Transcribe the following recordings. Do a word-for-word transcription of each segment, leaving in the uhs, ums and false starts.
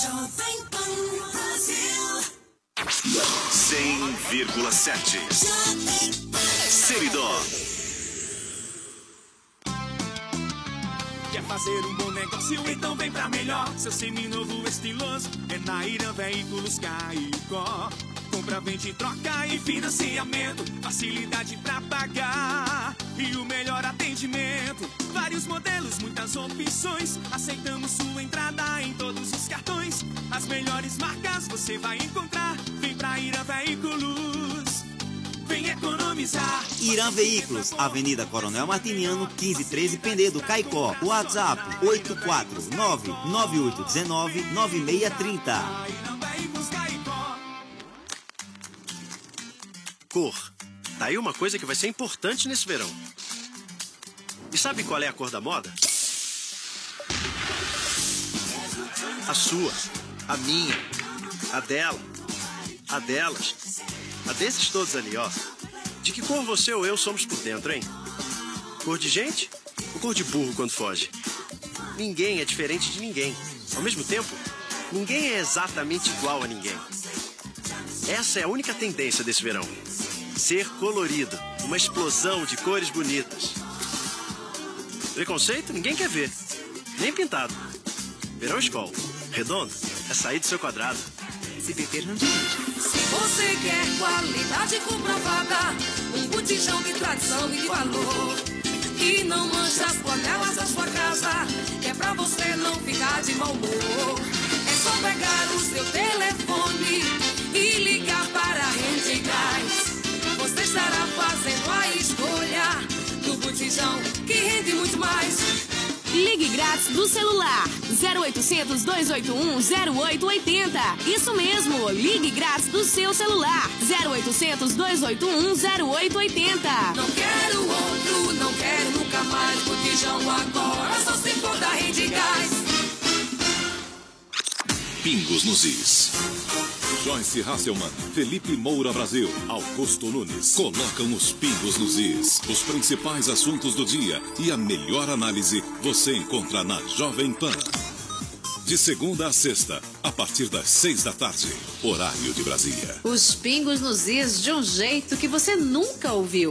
cem vírgula sete. Seridó. Quer fazer um bom negócio? Então vem pra melhor. Seu seminovo estiloso é na Irã Veículos Caicó. Compra, vende, troca e financiamento. Facilidade pra pagar e o melhor atendimento. Vários modelos, muitas opções. Aceitamos sua entrada em todos os cartões. As melhores marcas você vai encontrar. Vem pra Irã Veículos, vem economizar. Irã Veículos, Avenida Coronel Martiniano, quinze treze, Penedo, Caicó. WhatsApp oito quatro nove nove oito um nove nove seis três zero. Cor. Tá aí uma coisa que vai ser importante nesse verão. E sabe qual é a cor da moda? A sua, a minha, a dela, a delas, a desses todos ali, ó. De que cor você ou eu somos por dentro, hein? Cor de gente ou cor de burro quando foge? Ninguém é diferente de ninguém. Ao mesmo tempo, ninguém é exatamente igual a ninguém. Essa é a única tendência desse verão. Ser colorido, uma explosão de cores bonitas. Preconceito ninguém quer ver, nem pintado. Verão Skol, redondo, é sair do seu quadrado. Se beber não dirige. Se você quer qualidade comprovada, um botijão de tradição e de valor, que não mancha as panelas da sua casa, que é pra você não ficar de mau humor. É só pegar o seu telefone e ligar para a Rede Gás. Você estará fazendo a escolha do botijão que rende muito mais. Ligue grátis do celular zero oitocentos, dois oito um, zero oito oito zero. Isso mesmo, ligue grátis do seu celular zero oitocentos, dois oito um, zero oito oito zero. Não quero outro, não quero nunca mais botijão agora, só se for da Rede Gás. Pingos nos Is. Joyce Hasselman, Felipe Moura Brasil, Augusto Nunes colocam os pingos nos is. Os principais assuntos do dia e a melhor análise você encontra na Jovem Pan. De segunda a sexta, a partir das seis da tarde, horário de Brasília. Os pingos nos is de um jeito que você nunca ouviu.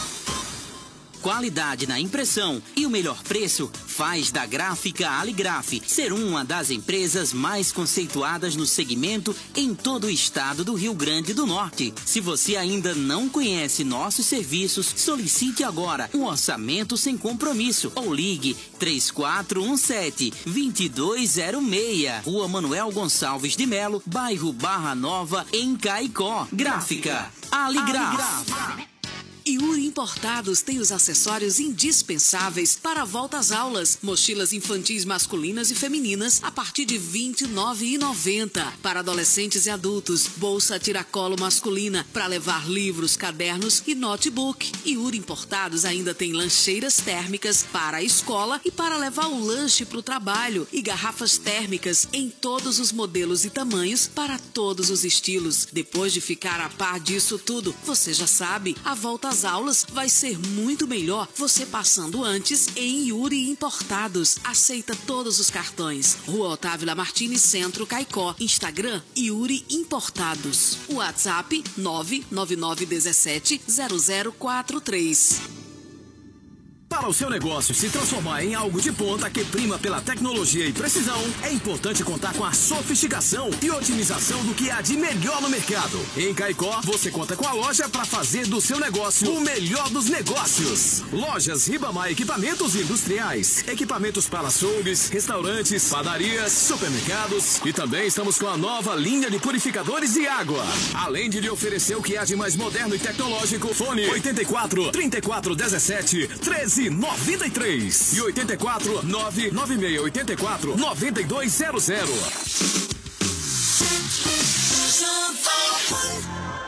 Qualidade na impressão e o melhor preço faz da Gráfica Aligraf ser uma das empresas mais conceituadas no segmento em todo o estado do Rio Grande do Norte. Se você ainda não conhece nossos serviços, solicite agora um orçamento sem compromisso ou ligue três quatro um sete, dois dois zero seis. Rua Manuel Gonçalves de Melo, bairro Barra Nova, em Caicó. Gráfica Aligraf. Iuri Importados tem os acessórios indispensáveis para a volta às aulas. Mochilas infantis masculinas e femininas a partir de vinte e nove reais e noventa centavos. Para adolescentes e adultos, bolsa tiracolo masculina para levar livros, cadernos e notebook. Iuri Importados ainda tem lancheiras térmicas para a escola e para levar o lanche para o trabalho e garrafas térmicas em todos os modelos e tamanhos para todos os estilos. Depois de ficar a par disso tudo, você já sabe, a volta às aulas vai ser muito melhor você passando antes em Iuri Importados. Aceita todos os cartões. Rua Otávio Lamartine, Centro, Caicó. Instagram, Iuri Importados. WhatsApp nove nove nove um sete zero zero quatro três. Para o seu negócio se transformar em algo de ponta que prima pela tecnologia e precisão, é importante contar com a sofisticação e otimização do que há de melhor no mercado. Em Caicó, você conta com a loja para fazer do seu negócio o melhor dos negócios. Lojas Ribamar Equipamentos Industriais. Equipamentos para açougues, restaurantes, padarias, supermercados. E também estamos com a nova linha de purificadores de água. Além de lhe oferecer o que há de mais moderno e tecnológico, fone oitenta e quatro, trinta e quatro, dezessete, treze, noventa e três e oitenta e quatro, nove nove seis oitenta e quatro, noventa e dois zero zero.